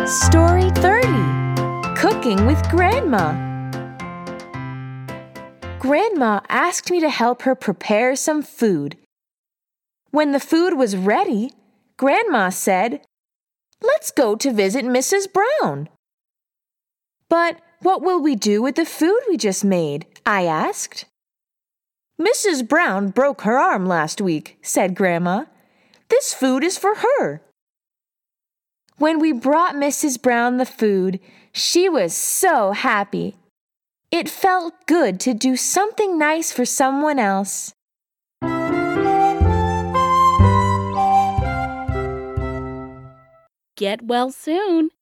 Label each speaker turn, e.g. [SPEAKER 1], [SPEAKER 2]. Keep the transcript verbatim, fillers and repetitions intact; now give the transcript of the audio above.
[SPEAKER 1] Story thirty. Cooking with Grandma. Grandma asked me to help her prepare some food. When the food was ready, Grandma said, "Let's go to visit Missus Brown." "But what will we do with the food we just made?" I asked. "Missus Brown broke her arm last week," said Grandma. "This food is for her." When we brought Missus Brown the food, she was so happy. It felt good to do something nice for someone else.
[SPEAKER 2] Get well soon.